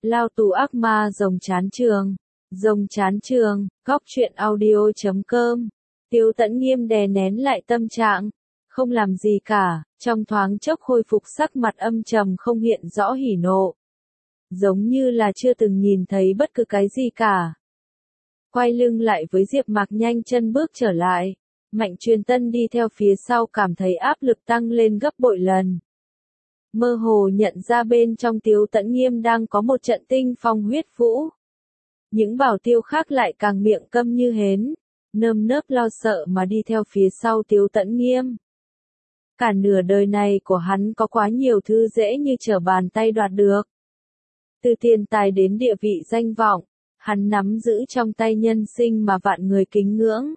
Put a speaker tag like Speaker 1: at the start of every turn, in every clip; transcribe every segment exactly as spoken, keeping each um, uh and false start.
Speaker 1: Lao tù ác ma rồng chán trường. Rồng chán trường, góc truyện audio chấm com. Tiếu Tẫn Nghiêm đè nén lại tâm trạng, không làm gì cả, trong thoáng chốc khôi phục sắc mặt âm trầm không hiện rõ hỉ nộ. Giống như là chưa từng nhìn thấy bất cứ cái gì cả. Quay lưng lại với Diệp Mạc nhanh chân bước trở lại. Mạnh Truyền Tân đi theo phía sau cảm thấy áp lực tăng lên gấp bội lần. Mơ hồ nhận ra bên trong Tiếu Tẫn Nghiêm đang có một trận tinh phong huyết vũ. Những bảo tiêu khác lại càng miệng câm như hến, nơm nớp lo sợ mà đi theo phía sau Tiếu Tẫn Nghiêm. Cả nửa đời này của hắn có quá nhiều thứ dễ như trở bàn tay đoạt được. Từ tiền tài đến địa vị danh vọng, hắn nắm giữ trong tay nhân sinh mà vạn người kính ngưỡng.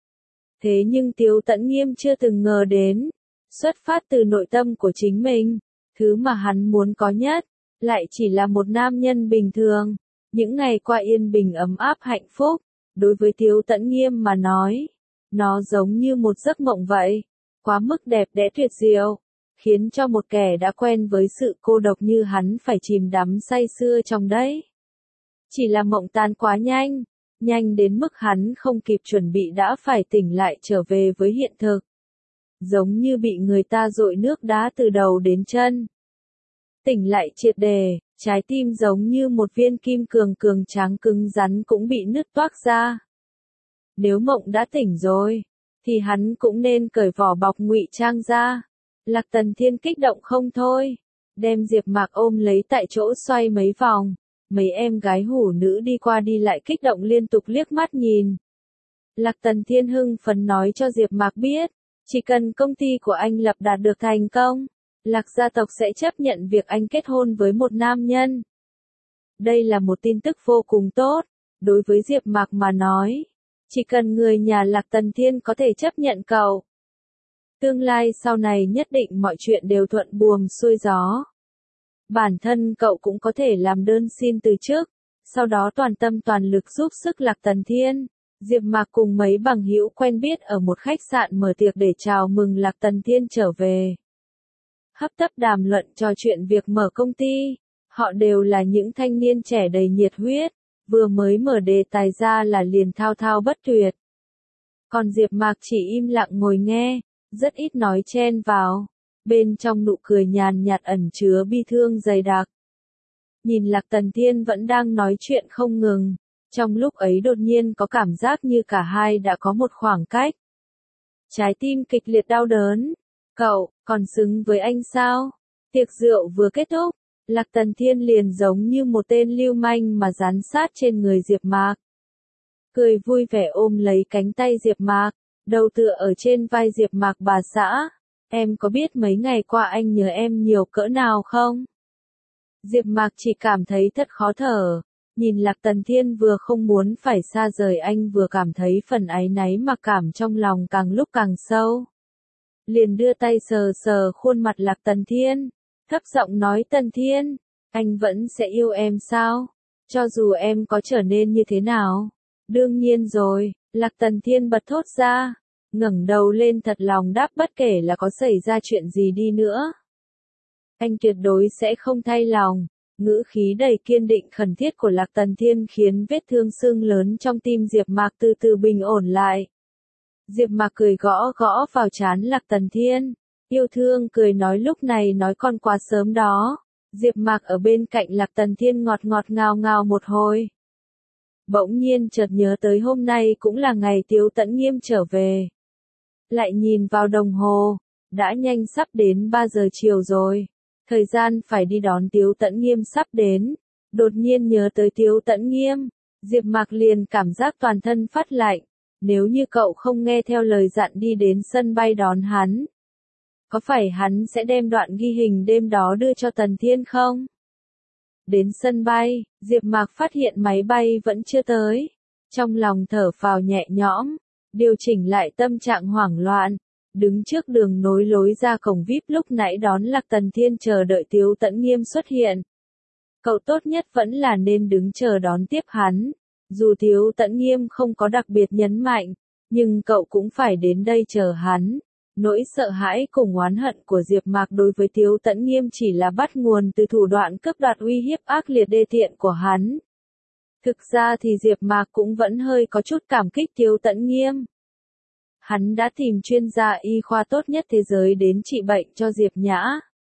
Speaker 1: Thế nhưng Tiếu Tẫn Nghiêm chưa từng ngờ đến, xuất phát từ nội tâm của chính mình, thứ mà hắn muốn có nhất, lại chỉ là một nam nhân bình thường. Những ngày qua yên bình ấm áp hạnh phúc, đối với Tiếu Tẫn Nghiêm mà nói, nó giống như một giấc mộng vậy, quá mức đẹp đẽ tuyệt diệu, khiến cho một kẻ đã quen với sự cô độc như hắn phải chìm đắm say sưa trong đấy. Chỉ là mộng tan quá nhanh, nhanh đến mức hắn không kịp chuẩn bị đã phải tỉnh lại trở về với hiện thực. Giống như bị người ta dội nước đá từ đầu đến chân. Tỉnh lại triệt đề, trái tim giống như một viên kim cường cường tráng cứng rắn cũng bị nứt toác ra. Nếu mộng đã tỉnh rồi, thì hắn cũng nên cởi vỏ bọc ngụy trang ra. Lạc Tần Thiên kích động không thôi, đem Diệp Mạc ôm lấy tại chỗ xoay mấy vòng. Mấy em gái hủ nữ đi qua đi lại kích động liên tục liếc mắt nhìn. Lạc Tần Thiên hưng phấn nói cho Diệp Mạc biết, chỉ cần công ty của anh lập đạt được thành công, Lạc gia tộc sẽ chấp nhận việc anh kết hôn với một nam nhân. Đây là một tin tức vô cùng tốt, đối với Diệp Mạc mà nói. Chỉ cần người nhà Lạc Tần Thiên có thể chấp nhận cậu. Tương lai sau này nhất định mọi chuyện đều thuận buồm xuôi gió. Bản thân cậu cũng có thể làm đơn xin từ chức, sau đó toàn tâm toàn lực giúp sức Lạc Tần Thiên. Diệp Mạc cùng mấy bằng hữu quen biết ở một khách sạn mở tiệc để chào mừng Lạc Tần Thiên trở về. Hấp tấp đàm luận trò chuyện việc mở công ty, họ đều là những thanh niên trẻ đầy nhiệt huyết, vừa mới mở đề tài ra là liền thao thao bất tuyệt. Còn Diệp Mạc chỉ im lặng ngồi nghe, rất ít nói chen vào, bên trong nụ cười nhàn nhạt ẩn chứa bi thương dày đặc. Nhìn Lạc Tần Thiên vẫn đang nói chuyện không ngừng, trong lúc ấy đột nhiên có cảm giác như cả hai đã có một khoảng cách. Trái tim kịch liệt đau đớn. Cậu, còn xứng với anh sao? Tiệc rượu vừa kết thúc, Lạc Tần Thiên liền giống như một tên lưu manh mà dán sát trên người Diệp Mạc. Cười vui vẻ ôm lấy cánh tay Diệp Mạc, đầu tựa ở trên vai Diệp Mạc. Bà xã, em có biết mấy ngày qua anh nhớ em nhiều cỡ nào không? Diệp Mạc chỉ cảm thấy thật khó thở, nhìn Lạc Tần Thiên vừa không muốn phải xa rời anh vừa cảm thấy phần áy náy mặc cảm trong lòng càng lúc càng sâu. Liền đưa tay sờ sờ khuôn mặt Lạc Tần Thiên, thấp giọng nói Tần Thiên, anh vẫn sẽ yêu em sao? Cho dù em có trở nên như thế nào? Đương nhiên rồi, Lạc Tần Thiên bật thốt ra, ngẩng đầu lên thật lòng đáp bất kể là có xảy ra chuyện gì đi nữa. Anh tuyệt đối sẽ không thay lòng. Ngữ khí đầy kiên định khẩn thiết của Lạc Tần Thiên khiến vết thương sưng lớn trong tim Diệp Mạc từ từ bình ổn lại. Diệp Mạc cười gõ gõ vào trán Lạc Tần Thiên, yêu thương cười nói lúc này nói con quá sớm đó. Diệp Mạc ở bên cạnh Lạc Tần Thiên ngọt ngọt ngào ngào một hồi. Bỗng nhiên chợt nhớ tới hôm nay cũng là ngày Tiếu Tẫn Nghiêm trở về. Lại nhìn vào đồng hồ, đã nhanh sắp đến ba giờ chiều rồi. Thời gian phải đi đón Tiếu Tẫn Nghiêm sắp đến. Đột nhiên nhớ tới Tiếu Tẫn Nghiêm, Diệp Mạc liền cảm giác toàn thân phát lạnh. Nếu như cậu không nghe theo lời dặn đi đến sân bay đón hắn, có phải hắn sẽ đem đoạn ghi hình đêm đó đưa cho Tần Thiên không? Đến sân bay, Diệp Mạc phát hiện máy bay vẫn chưa tới. Trong lòng thở phào nhẹ nhõm, điều chỉnh lại tâm trạng hoảng loạn. Đứng trước đường nối lối ra cổng vi ai pi lúc nãy đón Lạc Tần Thiên chờ đợi Tiếu Tẫn Nghiêm xuất hiện. Cậu tốt nhất vẫn là nên đứng chờ đón tiếp hắn. Dù Tiếu Tẫn Nghiêm không có đặc biệt nhấn mạnh, nhưng cậu cũng phải đến đây chờ hắn. Nỗi sợ hãi cùng oán hận của Diệp Mạc đối với Tiếu Tấn Nghiêm chỉ là bắt nguồn từ thủ đoạn cướp đoạt uy hiếp ác liệt đê tiện của hắn. Thực ra thì Diệp Mạc cũng vẫn hơi có chút cảm kích Tiếu Tấn Nghiêm. Hắn đã tìm chuyên gia y khoa tốt nhất thế giới đến trị bệnh cho Diệp Nhã.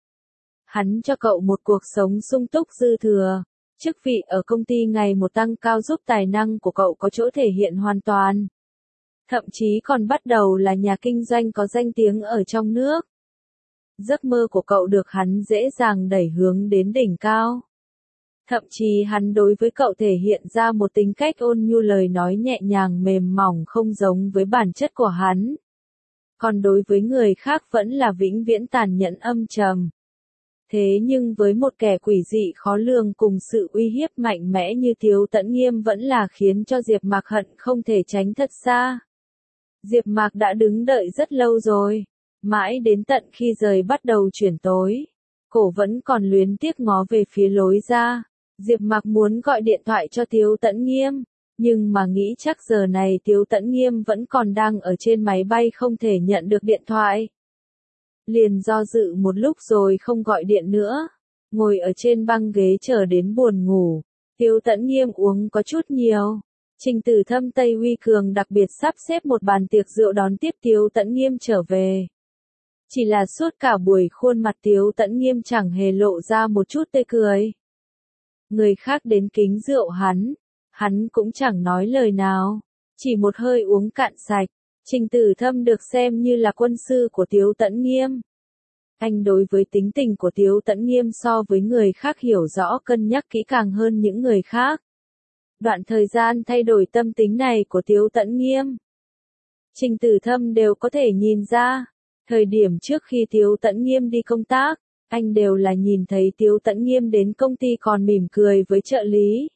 Speaker 1: Hắn cho cậu một cuộc sống sung túc dư thừa, chức vị ở công ty ngày một tăng cao giúp tài năng của cậu có chỗ thể hiện hoàn toàn. Thậm chí còn bắt đầu là nhà kinh doanh có danh tiếng ở trong nước. Giấc mơ của cậu được hắn dễ dàng đẩy hướng đến đỉnh cao. Thậm chí hắn đối với cậu thể hiện ra một tính cách ôn nhu, lời nói nhẹ nhàng mềm mỏng không giống với bản chất của hắn. Còn đối với người khác vẫn là vĩnh viễn tàn nhẫn âm trầm. Thế nhưng với một kẻ quỷ dị khó lường cùng sự uy hiếp mạnh mẽ như Tiếu Tấn Nghiêm vẫn là khiến cho Diệp Mạc hận không thể tránh thật xa. Diệp Mạc đã đứng đợi rất lâu rồi, mãi đến tận khi trời bắt đầu chuyển tối, cổ vẫn còn luyến tiếc ngó về phía lối ra. Diệp Mạc muốn gọi điện thoại cho Tiếu Tấn Nghiêm, nhưng mà nghĩ chắc giờ này Tiếu Tấn Nghiêm vẫn còn đang ở trên máy bay không thể nhận được điện thoại. Liền do dự một lúc rồi không gọi điện nữa, ngồi ở trên băng ghế chờ đến buồn ngủ. Tiếu Tấn Nghiêm uống có chút nhiều. Trình Tử Thâm Tây Huy Cường đặc biệt sắp xếp một bàn tiệc rượu đón tiếp Tiếu Tấn Nghiêm trở về. Chỉ là suốt cả buổi khuôn mặt Tiếu Tấn Nghiêm chẳng hề lộ ra một chút tươi cười. Người khác đến kính rượu hắn, hắn cũng chẳng nói lời nào, chỉ một hơi uống cạn sạch. Trình Tử Thâm được xem như là quân sư của Tiếu Tấn Nghiêm. Anh đối với tính tình của Tiếu Tấn Nghiêm so với người khác hiểu rõ cân nhắc kỹ càng hơn những người khác. Đoạn thời gian thay đổi tâm tính này của Tiếu Tấn Nghiêm, Trình Tử Thâm đều có thể nhìn ra. Thời điểm trước khi Tiếu Tấn Nghiêm đi công tác, anh đều là nhìn thấy Tiếu Tấn Nghiêm đến công ty còn mỉm cười với trợ lý.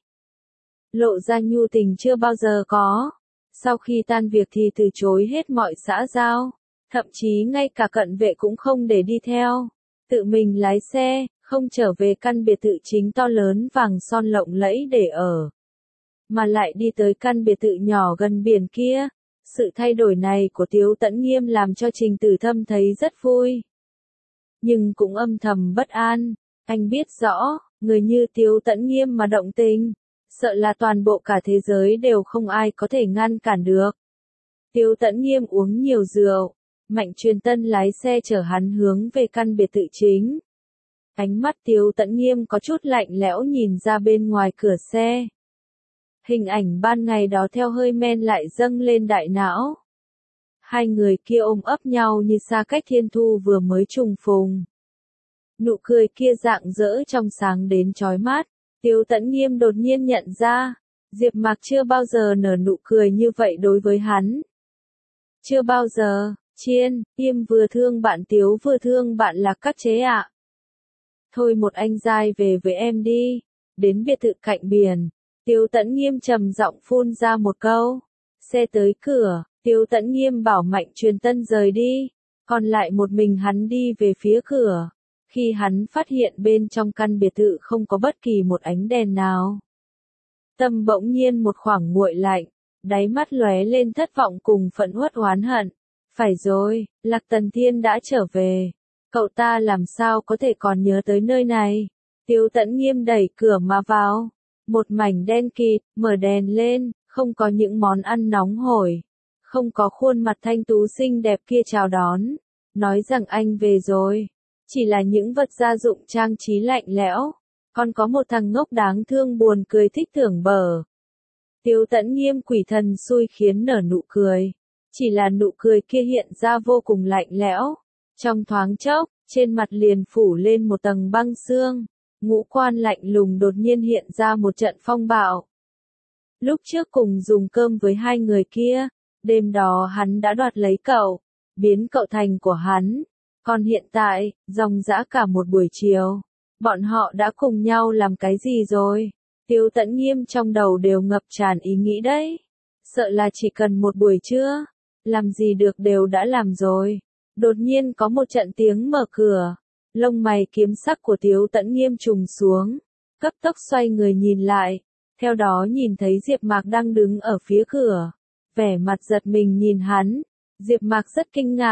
Speaker 1: Lộ ra nhu tình chưa bao giờ có. Sau khi tan việc thì từ chối hết mọi xã giao, thậm chí ngay cả cận vệ cũng không để đi theo. Tự mình lái xe, không trở về căn biệt thự chính to lớn vàng son lộng lẫy để ở, mà lại đi tới căn biệt thự nhỏ gần biển kia. Sự thay đổi này của Tiếu Tấn Nghiêm làm cho Trình Tử Thâm thấy rất vui, nhưng cũng âm thầm bất an. Anh biết rõ, người như Tiếu Tấn Nghiêm mà động tình, sợ là toàn bộ cả thế giới đều không ai có thể ngăn cản được. Tiếu Tấn Nghiêm uống nhiều rượu, Mạnh Truyền Tân lái xe chở hắn hướng về căn biệt thự chính. Ánh mắt Tiếu Tấn Nghiêm có chút lạnh lẽo nhìn ra bên ngoài cửa xe. Hình ảnh ban ngày đó theo hơi men lại dâng lên đại não. Hai người kia ôm ấp nhau như xa cách thiên thu vừa mới trùng phùng. Nụ cười kia rạng rỡ trong sáng đến chói mắt. Tiếu Tấn Nghiêm đột nhiên nhận ra, Diệp Mạc chưa bao giờ nở nụ cười như vậy đối với hắn. Chưa bao giờ. Chiên, Im vừa thương bạn Tiếu vừa thương bạn là các chế ạ. Thôi một anh giai về với em đi. Đến biệt thự cạnh biển, Tiếu Tấn Nghiêm trầm giọng phun ra một câu. Xe tới cửa, Tiếu Tấn Nghiêm bảo Mạnh Truyền Tân rời đi, còn lại một mình hắn đi về phía cửa. Khi hắn phát hiện bên trong căn biệt thự không có bất kỳ một ánh đèn nào, tâm bỗng nhiên một khoảng nguội lạnh, đáy mắt lóe lên thất vọng cùng phẫn uất oán hận. Phải rồi, Lạc Tần Thiên đã trở về. Cậu ta làm sao có thể còn nhớ tới nơi này? Tiếu Tấn Nghiêm đẩy cửa mà vào. Một mảnh đen kịt, mở đèn lên, không có những món ăn nóng hổi. Không có khuôn mặt thanh tú xinh đẹp kia chào đón, nói rằng anh về rồi. Chỉ là những vật gia dụng trang trí lạnh lẽo. Còn có một thằng ngốc đáng thương buồn cười thích thưởng bờ. Tiếu Tấn Nghiêm quỷ thần xui khiến nở nụ cười. Chỉ là nụ cười kia hiện ra vô cùng lạnh lẽo. Trong thoáng chốc, trên mặt liền phủ lên một tầng băng xương. Ngũ quan lạnh lùng đột nhiên hiện ra một trận phong bạo. Lúc trước cùng dùng cơm với hai người kia, đêm đó hắn đã đoạt lấy cậu, biến cậu thành của hắn. Còn hiện tại, dòng dã cả một buổi chiều, bọn họ đã cùng nhau làm cái gì rồi? Tiếu Tấn Nghiêm trong đầu đều ngập tràn ý nghĩ đấy. Sợ là chỉ cần một buổi trưa, làm gì được đều đã làm rồi. Đột nhiên có một trận tiếng mở cửa. Lông mày kiếm sắc của Tiếu Tấn Nghiêm trùng xuống. Cấp tốc xoay người nhìn lại. Theo đó nhìn thấy Diệp Mạc đang đứng ở phía cửa. Vẻ mặt giật mình nhìn hắn. Diệp Mạc rất kinh ngạc.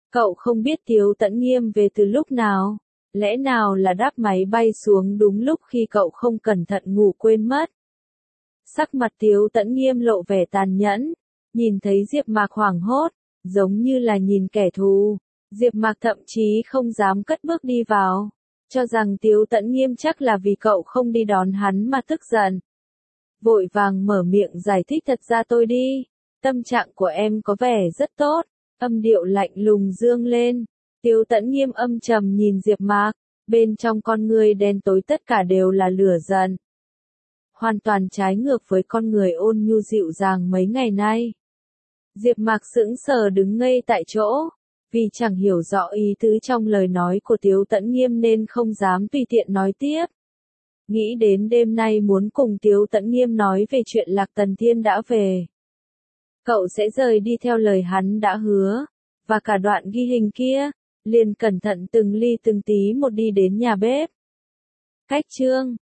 Speaker 1: Cậu không biết Tiếu Tẫn Nghiêm về từ lúc nào? Lẽ nào là đáp máy bay xuống đúng lúc khi cậu không cẩn thận ngủ quên mất? Sắc mặt Tiếu Tẫn Nghiêm lộ vẻ tàn nhẫn, nhìn thấy Diệp Mạc hoảng hốt, giống như là nhìn kẻ thù. Diệp Mạc thậm chí không dám cất bước đi vào, cho rằng Tiếu Tẫn Nghiêm chắc là vì cậu không đi đón hắn mà tức giận. Vội vàng mở miệng giải thích thật ra tôi đi, tâm trạng của em có vẻ rất tốt, âm điệu lạnh lùng dương lên. Tiếu Tẫn Nghiêm âm trầm nhìn Diệp Mạc, bên trong con người đen tối tất cả đều là lửa giận. Hoàn toàn trái ngược với con người ôn nhu dịu dàng mấy ngày nay. Diệp Mạc sững sờ đứng ngây tại chỗ, vì chẳng hiểu rõ ý tứ trong lời nói của Tiếu Tẫn Nghiêm nên không dám tùy tiện nói tiếp. Nghĩ đến đêm nay muốn cùng Tiếu Tẫn Nghiêm nói về chuyện Lạc Tần Thiên đã về. Cậu sẽ rời đi theo lời hắn đã hứa, và cả đoạn ghi hình kia, liền cẩn thận từng ly từng tí một đi đến nhà bếp. Cách chương